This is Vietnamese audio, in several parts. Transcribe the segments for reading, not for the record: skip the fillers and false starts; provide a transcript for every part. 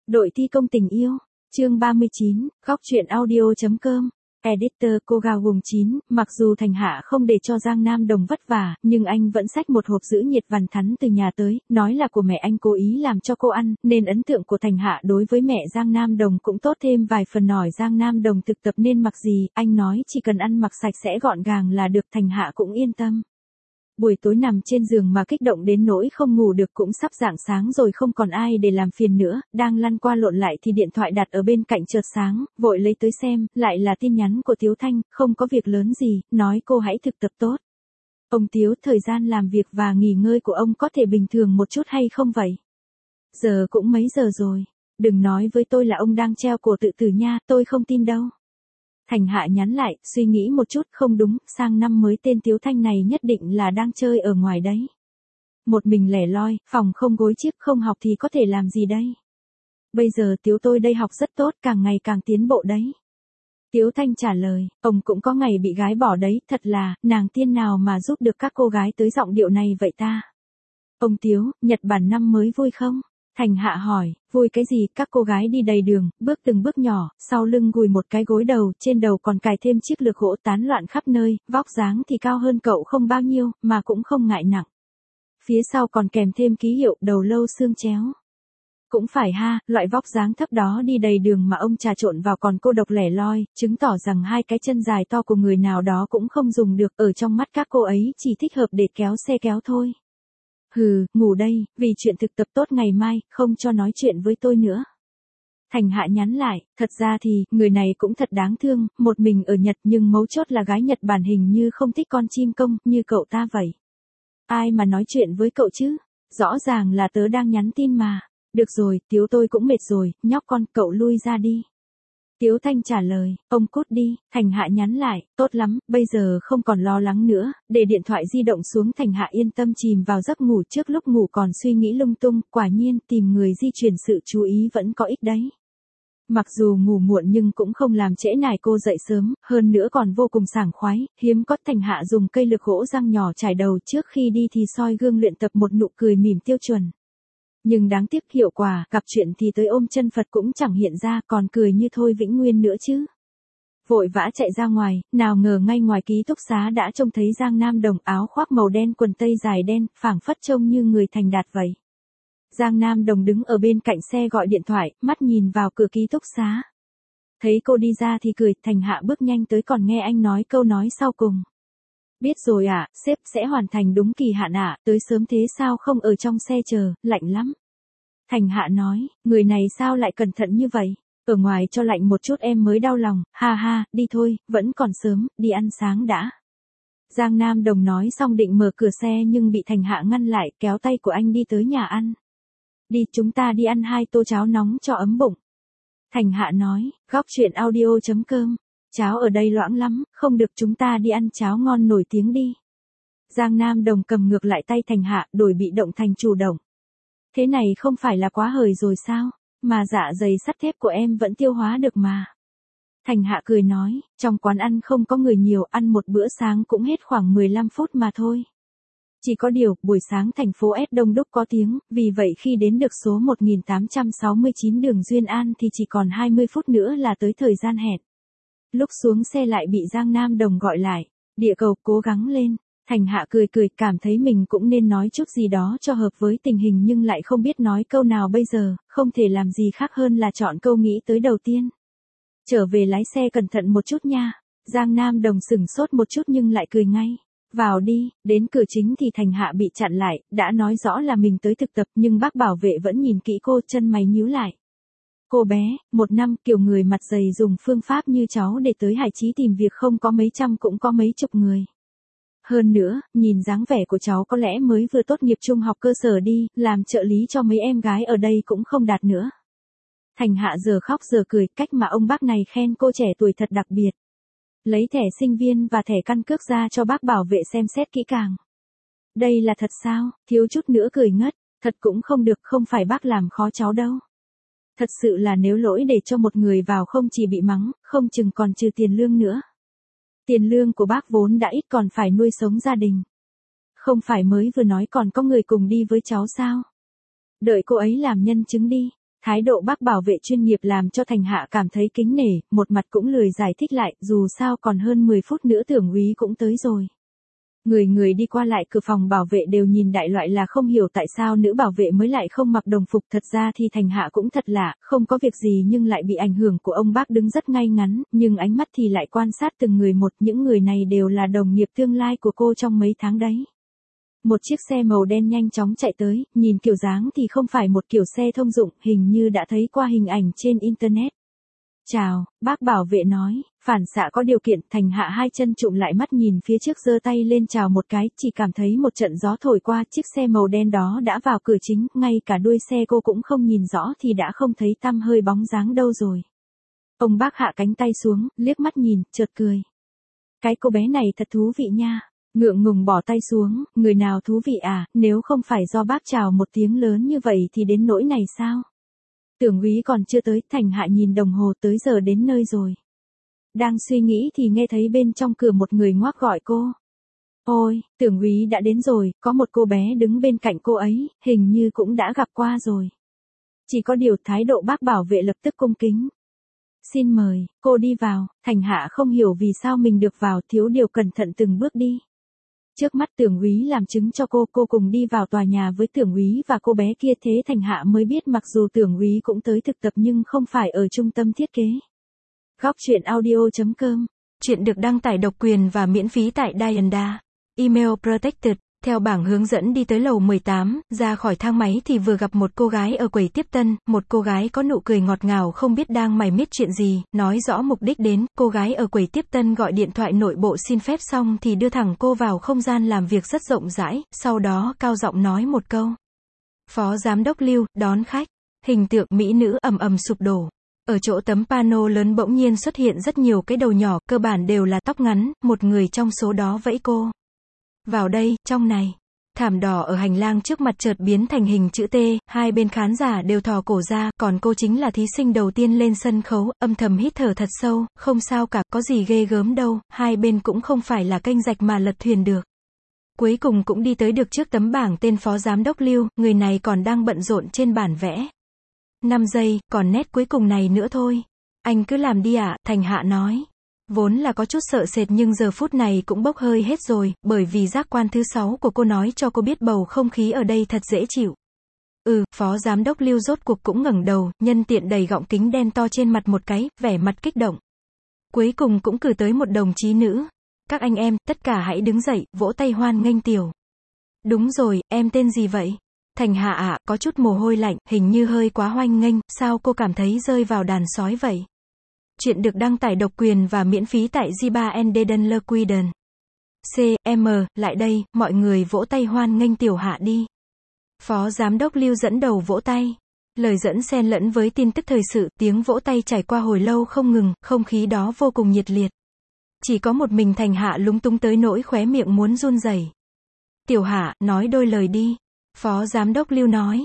Đội thi công tình yêu, chương 39, góc truyện audio.com. Editor cô gào gùng 9, mặc dù Thành Hạ không để cho Giang Nam Đồng vất vả, nhưng anh vẫn xách một hộp giữ nhiệt vằn thắn từ nhà tới, nói là của mẹ anh cố ý làm cho cô ăn, nên ấn tượng của Thành Hạ đối với mẹ Giang Nam Đồng cũng tốt thêm vài phần. Hỏi Giang Nam Đồng thực tập nên mặc gì, anh nói chỉ cần ăn mặc sạch sẽ gọn gàng là được. Thành Hạ cũng yên tâm. Buổi tối nằm trên giường mà kích động đến nỗi không ngủ được, cũng sắp rạng sáng rồi, không còn ai để làm phiền nữa, đang lăn qua lộn lại thì điện thoại đặt ở bên cạnh chợt sáng, vội lấy tới xem, lại là tin nhắn của Tiếu Thanh, không có việc lớn gì, nói cô hãy thực tập tốt. Ông Tiếu, thời gian làm việc và nghỉ ngơi của ông có thể bình thường một chút hay không vậy? Giờ cũng mấy giờ rồi, đừng nói với tôi là ông đang treo cổ tự tử nha, tôi không tin đâu. Thành Hạ nhắn lại, suy nghĩ một chút, không đúng, sang năm mới tên Tiếu Thanh này nhất định là đang chơi ở ngoài đấy. Một mình lẻ loi, phòng không gối chiếc, không học thì có thể làm gì đây? Bây giờ Tiếu tôi đây học rất tốt, càng ngày càng tiến bộ đấy. Tiếu Thanh trả lời, ông cũng có ngày bị gái bỏ đấy, thật là, nàng tiên nào mà giúp được các cô gái tới giọng điệu này vậy ta? Ông Tiếu, Nhật Bản năm mới vui không? Thành Hạ hỏi, vui cái gì, các cô gái đi đầy đường, bước từng bước nhỏ, sau lưng gùi một cái gối đầu, trên đầu còn cài thêm chiếc lược gỗ tán loạn khắp nơi, vóc dáng thì cao hơn cậu không bao nhiêu, mà cũng không ngại nặng. Phía sau còn kèm thêm ký hiệu đầu lâu xương chéo. Cũng phải ha, loại vóc dáng thấp đó đi đầy đường mà ông trà trộn vào còn cô độc lẻ loi, chứng tỏ rằng hai cái chân dài to của người nào đó cũng không dùng được, ở trong mắt các cô ấy chỉ thích hợp để kéo xe kéo thôi. Hừ, ngủ đây, vì chuyện thực tập tốt ngày mai, không cho nói chuyện với tôi nữa. Thành Hạ nhắn lại, thật ra thì, người này cũng thật đáng thương, một mình ở Nhật nhưng mấu chốt là gái Nhật Bản hình như không thích con chim công, như cậu ta vậy. Ai mà nói chuyện với cậu chứ? Rõ ràng là tớ đang nhắn tin mà. Được rồi, Tiếu tôi cũng mệt rồi, nhóc con, cậu lui ra đi. Tiếu Thanh trả lời, ông cút đi. Thành Hạ nhắn lại, tốt lắm, bây giờ không còn lo lắng nữa, để điện thoại di động xuống. Thành Hạ yên tâm chìm vào giấc ngủ, trước lúc ngủ còn suy nghĩ lung tung, quả nhiên tìm người di chuyển sự chú ý vẫn có ích đấy. Mặc dù ngủ muộn nhưng cũng không làm trễ nải cô dậy sớm, hơn nữa còn vô cùng sảng khoái, hiếm có. Thành Hạ dùng cây lược gỗ răng nhỏ chải đầu, trước khi đi thì soi gương luyện tập một nụ cười mỉm tiêu chuẩn. Nhưng đáng tiếc hiệu quả, gặp chuyện thì tới ôm chân Phật cũng chẳng hiện ra, còn cười như thôi vĩnh nguyên nữa chứ. Vội vã chạy ra ngoài, nào ngờ ngay ngoài ký túc xá đã trông thấy Giang Nam Đồng, áo khoác màu đen quần tây dài đen, phảng phất trông như người thành đạt vậy. Giang Nam Đồng đứng ở bên cạnh xe gọi điện thoại, mắt nhìn vào cửa ký túc xá. Thấy cô đi ra thì cười. Thành Hạ bước nhanh tới còn nghe anh nói câu nói sau cùng. Biết rồi ạ, sếp sẽ hoàn thành đúng kỳ hạn ạ, tới sớm thế sao không ở trong xe chờ, lạnh lắm. Thành Hạ nói, người này sao lại cẩn thận như vậy, ở ngoài cho lạnh một chút em mới đau lòng, ha ha, đi thôi, vẫn còn sớm, đi ăn sáng đã. Giang Nam Đồng nói xong định mở cửa xe nhưng bị Thành Hạ ngăn lại, kéo tay của anh đi tới nhà ăn. Đi, chúng ta đi ăn 2 tô cháo nóng cho ấm bụng. Thành Hạ nói, góc truyện audio.com. Cháo ở đây loãng lắm, không được, chúng ta đi ăn cháo ngon nổi tiếng đi. Giang Nam Đồng cầm ngược lại tay Thành Hạ, đổi bị động thành chủ động. Thế này không phải là quá hời rồi sao, mà dạ dày sắt thép của em vẫn tiêu hóa được mà. Thành Hạ cười nói, trong quán ăn không có người nhiều, ăn một bữa sáng cũng hết khoảng 15 phút mà thôi. Chỉ có điều, buổi sáng thành phố S đông đúc có tiếng, vì vậy khi đến được số 1869 đường Duyên An thì chỉ còn 20 phút nữa là tới thời gian hẹn. Lúc xuống xe lại bị Giang Nam Đồng gọi lại, địa cầu, cố gắng lên. Thành Hạ cười cười, cảm thấy mình cũng nên nói chút gì đó cho hợp với tình hình nhưng lại không biết nói câu nào bây giờ, không thể làm gì khác hơn là chọn câu nghĩ tới đầu tiên. Trở về lái xe cẩn thận một chút nha. Giang Nam Đồng sửng sốt một chút nhưng lại cười ngay. Vào đi. Đến cửa chính thì Thành Hạ bị chặn lại, đã nói rõ là mình tới thực tập nhưng bác bảo vệ vẫn nhìn kỹ cô, chân mày nhíu lại. Cô bé, 1 năm, kiểu người mặt dày dùng phương pháp như cháu để tới Hải Chí tìm việc không có mấy trăm cũng có mấy chục người. Hơn nữa, nhìn dáng vẻ của cháu có lẽ mới vừa tốt nghiệp trung học cơ sở đi, làm trợ lý cho mấy em gái ở đây cũng không đạt nữa. Thành Hạ giờ khóc giờ cười, cách mà ông bác này khen cô trẻ tuổi thật đặc biệt. Lấy thẻ sinh viên và thẻ căn cước ra cho bác bảo vệ xem xét kỹ càng. Đây là thật sao, thiếu chút nữa cười ngất, thật cũng không được, không phải bác làm khó cháu đâu. Thật sự là nếu lỗi để cho một người vào không chỉ bị mắng, không chừng còn trừ tiền lương nữa. Tiền lương của bác vốn đã ít còn phải nuôi sống gia đình. Không phải mới vừa nói còn có người cùng đi với cháu sao? Đợi cô ấy làm nhân chứng đi. Thái độ bác bảo vệ chuyên nghiệp làm cho Thành Hạ cảm thấy kính nể, một mặt cũng lười giải thích lại, dù sao còn hơn 10 phút nữa Tưởng úy cũng tới rồi. Người người đi qua lại cửa phòng bảo vệ đều nhìn đại loại là không hiểu tại sao nữ bảo vệ mới lại không mặc đồng phục. Thật ra thì Thành Hạ cũng thật lạ, không có việc gì nhưng lại bị ảnh hưởng của ông bác đứng rất ngay ngắn, nhưng ánh mắt thì lại quan sát từng người một. Những người này đều là đồng nghiệp tương lai của cô trong mấy tháng đấy. Một chiếc xe màu đen nhanh chóng chạy tới, nhìn kiểu dáng thì không phải một kiểu xe thông dụng, hình như đã thấy qua hình ảnh trên Internet. Chào, bác bảo vệ nói, phản xạ có điều kiện. Thành Hạ hai chân trụm lại mắt nhìn phía trước giơ tay lên chào một cái, chỉ cảm thấy một trận gió thổi qua, chiếc xe màu đen đó đã vào cửa chính, ngay cả đuôi xe cô cũng không nhìn rõ thì đã không thấy tăm hơi bóng dáng đâu rồi. Ông bác hạ cánh tay xuống, liếc mắt nhìn, chợt cười. Cái cô bé này thật thú vị nha. Ngượng ngùng bỏ tay xuống, người nào thú vị à, nếu không phải do bác chào một tiếng lớn như vậy thì đến nỗi này sao? Tưởng úy còn chưa tới, Thành Hạ nhìn đồng hồ, tới giờ đến nơi rồi. Đang suy nghĩ thì nghe thấy bên trong cửa một người ngoác gọi cô. Ôi, Tưởng úy đã đến rồi, có một cô bé đứng bên cạnh cô ấy, hình như cũng đã gặp qua rồi. Chỉ có điều thái độ bác bảo vệ lập tức cung kính. Xin mời, cô đi vào. Thành Hạ không hiểu vì sao mình được vào, thiếu điều cẩn thận từng bước đi. Trước mắt Tưởng úy làm chứng cho cô cùng đi vào tòa nhà với Tưởng úy và cô bé kia. Thế Thành Hạ mới biết mặc dù Tưởng úy cũng tới thực tập nhưng không phải ở trung tâm thiết kế. Góc truyện audio.com. Chuyện được đăng tải độc quyền và miễn phí tại Dianda. Email protected. Theo bảng hướng dẫn đi tới lầu 18, ra khỏi thang máy thì vừa gặp một cô gái ở quầy tiếp tân, một cô gái có nụ cười ngọt ngào không biết đang mải miết chuyện gì, nói rõ mục đích đến, cô gái ở quầy tiếp tân gọi điện thoại nội bộ xin phép xong thì đưa thẳng cô vào không gian làm việc rất rộng rãi, sau đó cao giọng nói một câu. Phó giám đốc Lưu, đón khách. Hình tượng mỹ nữ ầm ầm sụp đổ. Ở chỗ tấm pano lớn bỗng nhiên xuất hiện rất nhiều cái đầu nhỏ, cơ bản đều là tóc ngắn, một người trong số đó vẫy cô. Vào đây, trong này. Thảm đỏ ở hành lang trước mặt chợt biến thành hình chữ T, hai bên khán giả đều thò cổ ra, còn cô chính là thí sinh đầu tiên lên sân khấu, âm thầm hít thở thật sâu, không sao cả, có gì ghê gớm đâu, hai bên cũng không phải là kênh rạch mà lật thuyền được. Cuối cùng cũng đi tới được trước tấm bảng tên phó giám đốc Lưu, người này còn đang bận rộn trên bản vẽ. 5 giây, còn nét cuối cùng này nữa thôi. Anh cứ làm đi ạ, Thành Hạ nói. Vốn là có chút sợ sệt nhưng giờ phút này cũng bốc hơi hết rồi, bởi vì giác quan thứ 6 của cô nói cho cô biết bầu không khí ở đây thật dễ chịu. Phó giám đốc Lưu rốt cuộc cũng ngẩng đầu, nhân tiện đẩy gọng kính đen to trên mặt một cái, vẻ mặt kích động. Cuối cùng cũng cử tới một đồng chí nữ. Các anh em, tất cả hãy đứng dậy, vỗ tay hoan nghênh Tiểu. Đúng rồi, em tên gì vậy? Thành Hạ ạ, có chút mồ hôi lạnh, hình như hơi quá hoan nghênh, sao cô cảm thấy rơi vào đàn sói vậy? Chuyện được đăng tải độc quyền và miễn phí tại Ziba&Dedenlerquiden. C.M. Lại đây, mọi người vỗ tay hoan nghênh Tiểu Hạ đi. Phó giám đốc Lưu dẫn đầu vỗ tay. Lời dẫn xen lẫn với tin tức thời sự, tiếng vỗ tay trải qua hồi lâu không ngừng, không khí đó vô cùng nhiệt liệt. Chỉ có một mình Thành Hạ lúng túng tới nỗi khóe miệng muốn run rẩy. Tiểu Hạ, nói đôi lời đi. Phó giám đốc Lưu nói.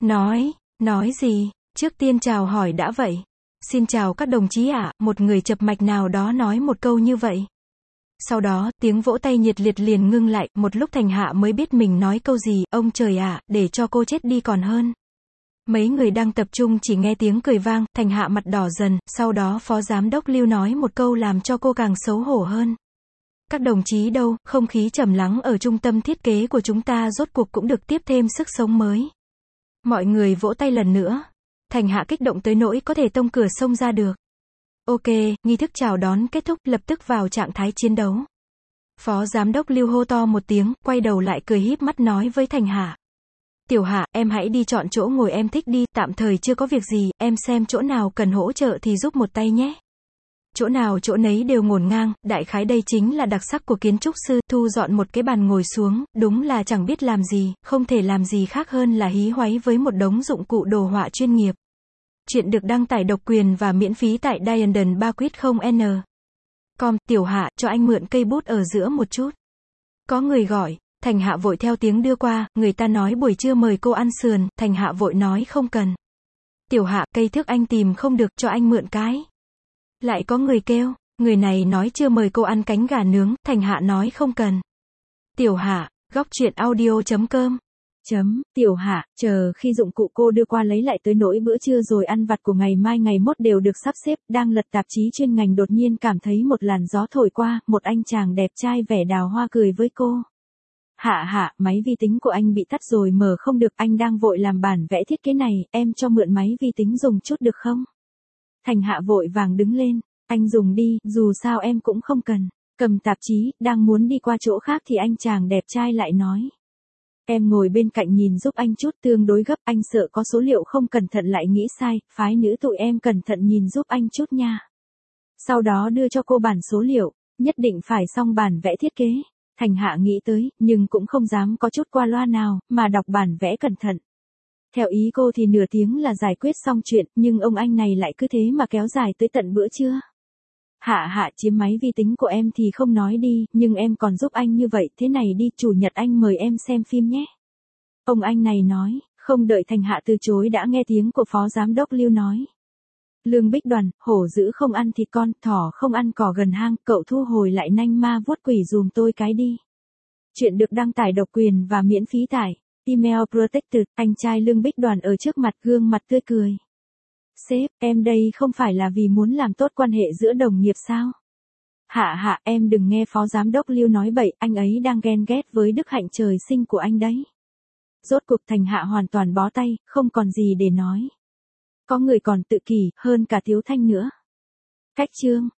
Nói gì? Trước tiên chào hỏi đã vậy. Xin chào các đồng chí ạ, một người chập mạch nào đó nói một câu như vậy. Sau đó, tiếng vỗ tay nhiệt liệt liền ngưng lại, một lúc Thành Hạ mới biết mình nói câu gì, ông trời ạ, để cho cô chết đi còn hơn. Mấy người đang tập trung chỉ nghe tiếng cười vang, Thành Hạ mặt đỏ dần, sau đó phó giám đốc Lưu nói một câu làm cho cô càng xấu hổ hơn. Các đồng chí đâu, không khí trầm lắng ở trung tâm thiết kế của chúng ta rốt cuộc cũng được tiếp thêm sức sống mới. Mọi người vỗ tay lần nữa. Thành Hạ kích động tới nỗi có thể tông cửa xông ra được. Ok, nghi thức chào đón kết thúc, lập tức vào trạng thái chiến đấu. Phó giám đốc Lưu hô to một tiếng, quay đầu lại cười híp mắt nói với Thành Hạ. Tiểu Hạ, em hãy đi chọn chỗ ngồi em thích đi, tạm thời chưa có việc gì, em xem chỗ nào cần hỗ trợ thì giúp một tay nhé. Chỗ nào chỗ nấy đều ngổn ngang, đại khái đây chính là đặc sắc của kiến trúc sư, thu dọn một cái bàn ngồi xuống, đúng là chẳng biết làm gì, không thể làm gì khác hơn là hí hoáy với một đống dụng cụ đồ họa chuyên nghiệp. Chuyện được đăng tải độc quyền và miễn phí tại Diandon Baquet 0N. Com, Tiểu Hạ, cho anh mượn cây bút ở giữa một chút. Có người gọi, Thành Hạ vội theo tiếng đưa qua, người ta nói buổi trưa mời cô ăn sườn, Thành Hạ vội nói không cần. Tiểu Hạ, cây thước anh tìm không được, cho anh mượn cái. Lại có người kêu, người này nói chưa mời cô ăn cánh gà nướng, Thành Hạ nói không cần. Tiểu Hạ, góc truyện audio.com Tiểu Hạ, chờ khi dụng cụ cô đưa qua lấy lại tới nỗi bữa trưa rồi ăn vặt của ngày mai ngày mốt đều được sắp xếp, đang lật tạp chí chuyên ngành đột nhiên cảm thấy một làn gió thổi qua, một anh chàng đẹp trai vẻ đào hoa cười với cô. Hạ, máy vi tính của anh bị tắt rồi mở không được, anh đang vội làm bản vẽ thiết kế này, em cho mượn máy vi tính dùng chút được không? Thành Hạ vội vàng đứng lên, anh dùng đi, dù sao em cũng không cần. Cầm tạp chí, đang muốn đi qua chỗ khác thì anh chàng đẹp trai lại nói. Em ngồi bên cạnh nhìn giúp anh chút, tương đối gấp, anh sợ có số liệu không cẩn thận lại nghĩ sai, phái nữ tụi em cẩn thận nhìn giúp anh chút nha. Sau đó đưa cho cô bản số liệu, nhất định phải xong bản vẽ thiết kế. Thành Hạ nghĩ tới, nhưng cũng không dám có chút qua loa nào, mà đọc bản vẽ cẩn thận. Theo ý cô thì nửa tiếng là giải quyết xong chuyện, nhưng ông anh này lại cứ thế mà kéo dài tới tận bữa trưa. Hạ chiếm máy vi tính của em thì không nói đi, nhưng em còn giúp anh như vậy, thế này đi, chủ nhật anh mời em xem phim nhé. Ông anh này nói, không đợi Thành Hạ từ chối đã nghe tiếng của phó giám đốc Lưu nói. Lương Bích Đoàn, hổ dữ không ăn thịt con, thỏ không ăn cỏ gần hang, cậu thu hồi lại nanh ma vuốt quỷ dùm tôi cái đi. Chuyện được đăng tải độc quyền và miễn phí tải. Email protected, anh trai Lương Bích Đoàn ở trước mặt gương mặt tươi cười. Sếp, em đây không phải là vì muốn làm tốt quan hệ giữa đồng nghiệp sao? Hạ, em đừng nghe phó giám đốc Lưu nói bậy, anh ấy đang ghen ghét với đức hạnh trời sinh của anh đấy. Rốt cuộc Thành Hạ hoàn toàn bó tay, không còn gì để nói. Có người còn tự kỷ, hơn cả Thiếu Thanh nữa. Cách chương